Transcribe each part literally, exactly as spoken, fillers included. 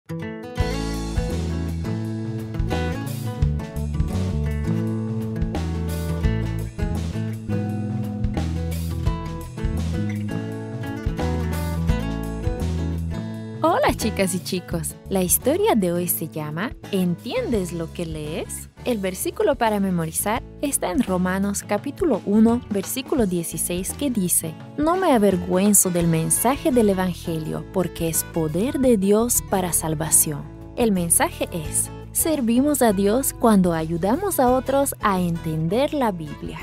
Hola chicas y chicos, la historia de hoy se llama ¿Entiendes lo que lees? El versículo para memorizar está en Romanos capítulo uno, versículo dieciséis, que dice: No me avergüenzo del mensaje del Evangelio, porque es poder de Dios para salvación. El mensaje es: servimos a Dios cuando ayudamos a otros a entender la Biblia.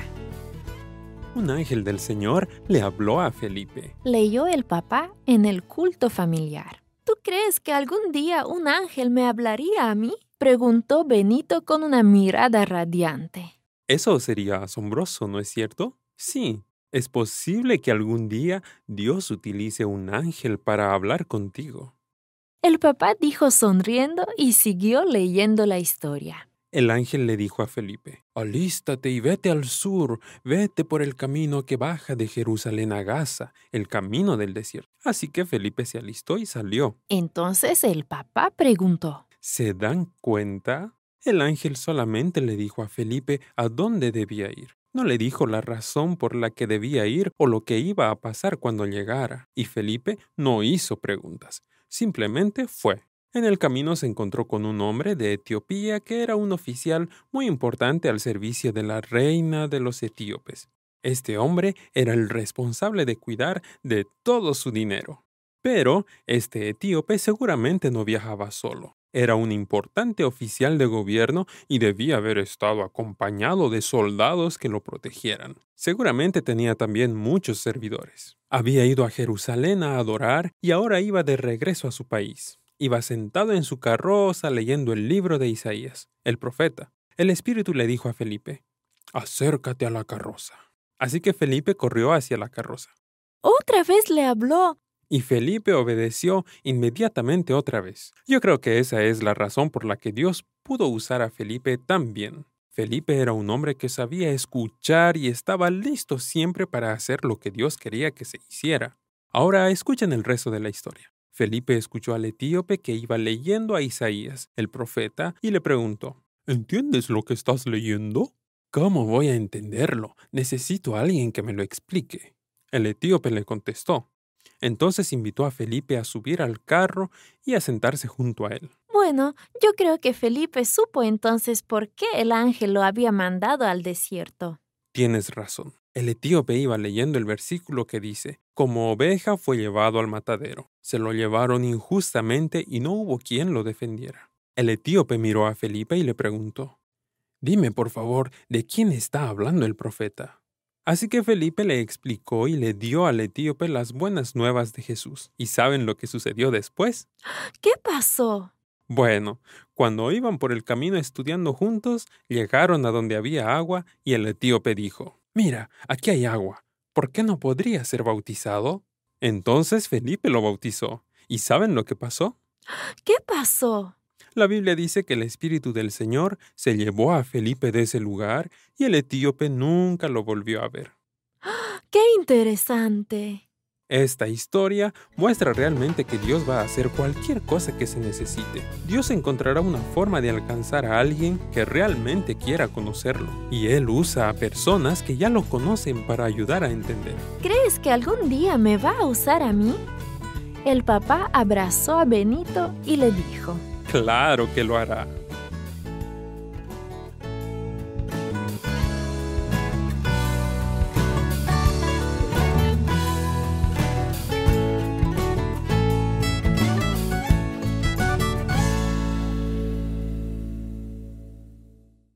Un ángel del Señor le habló a Felipe. Leyó el papá en el culto familiar. ¿Tú crees que algún día un ángel me hablaría a mí?, preguntó Benito con una mirada radiante. Eso sería asombroso, ¿no es cierto? Sí, es posible que algún día Dios utilice un ángel para hablar contigo. El papá dijo sonriendo y siguió leyendo la historia. El ángel le dijo a Felipe: Alístate y vete al sur, vete por el camino que baja de Jerusalén a Gaza, el camino del desierto. Así que Felipe se alistó y salió. Entonces el papá preguntó: ¿Se dan cuenta? El ángel solamente le dijo a Felipe a dónde debía ir. No le dijo la razón por la que debía ir o lo que iba a pasar cuando llegara. Y Felipe no hizo preguntas, simplemente fue. En el camino se encontró con un hombre de Etiopía que era un oficial muy importante al servicio de la reina de los etíopes. Este hombre era el responsable de cuidar de todo su dinero. Pero este etíope seguramente no viajaba solo. Era un importante oficial de gobierno y debía haber estado acompañado de soldados que lo protegieran. Seguramente tenía también muchos servidores. Había ido a Jerusalén a adorar y ahora iba de regreso a su país. Iba sentado en su carroza leyendo el libro de Isaías, el profeta. El espíritu le dijo a Felipe: Acércate a la carroza. Así que Felipe corrió hacia la carroza. ¡Otra vez le habló! Y Felipe obedeció inmediatamente otra vez. Yo creo que esa es la razón por la que Dios pudo usar a Felipe tan bien. Felipe era un hombre que sabía escuchar y estaba listo siempre para hacer lo que Dios quería que se hiciera. Ahora escuchen el resto de la historia. Felipe escuchó al etíope que iba leyendo a Isaías, el profeta, y le preguntó: ¿Entiendes lo que estás leyendo? ¿Cómo voy a entenderlo? Necesito a alguien que me lo explique. El etíope le contestó. Entonces invitó a Felipe a subir al carro y a sentarse junto a él. Bueno, yo creo que Felipe supo entonces por qué el ángel lo había mandado al desierto. Tienes razón. El etíope iba leyendo el versículo que dice: Como oveja fue llevado al matadero. Se lo llevaron injustamente y no hubo quien lo defendiera. El etíope miró a Felipe y le preguntó: Dime, por favor, ¿de quién está hablando el profeta? Así que Felipe le explicó y le dio al etíope las buenas nuevas de Jesús. ¿Y saben lo que sucedió después? ¿Qué pasó? Bueno, cuando iban por el camino estudiando juntos, llegaron a donde había agua y el etíope dijo: Mira, aquí hay agua. ¿Por qué no podría ser bautizado? Entonces Felipe lo bautizó. ¿Y saben lo que pasó? ¿Qué pasó? La Biblia dice que el Espíritu del Señor se llevó a Felipe de ese lugar y el etíope nunca lo volvió a ver. ¡Qué interesante! Esta historia muestra realmente que Dios va a hacer cualquier cosa que se necesite. Dios encontrará una forma de alcanzar a alguien que realmente quiera conocerlo. Y Él usa a personas que ya lo conocen para ayudar a entender. ¿Crees que algún día me va a usar a mí? El papá abrazó a Benito y le dijo: Claro que lo hará.